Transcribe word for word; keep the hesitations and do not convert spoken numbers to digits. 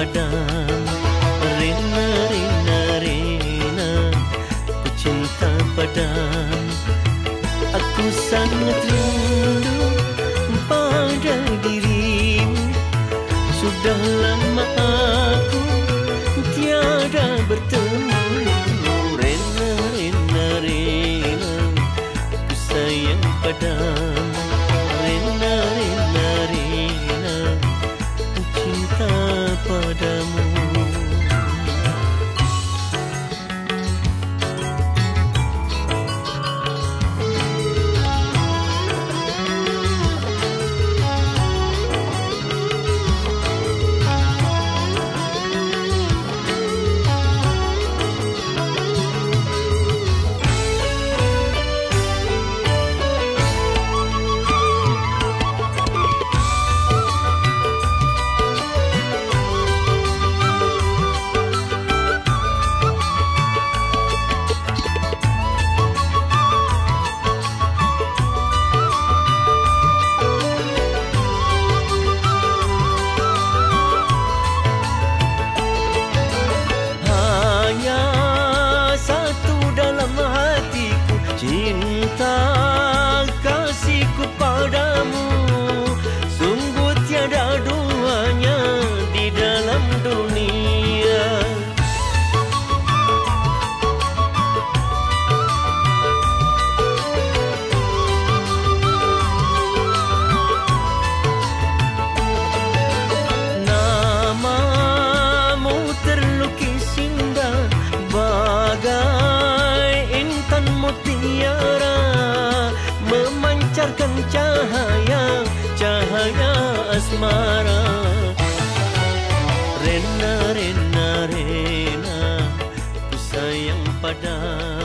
padamu. Rena, Rena, Rena, ku cinta padamu. Aku sangat rindu pada dirimu. Sudah lama aku tiada bertemu. Rena, Rena, Rena, ku sayang padamu. Rena, Rena, Rena, ku cinta padamu. Cinta kasihku padamu sungguh tiada duanya di dalam dunia. Namamu terlukis indah bagai intan mutiara, memancarkan cahaya, cahaya asmara. Rena, Rena, Rena, ku sayang padamu.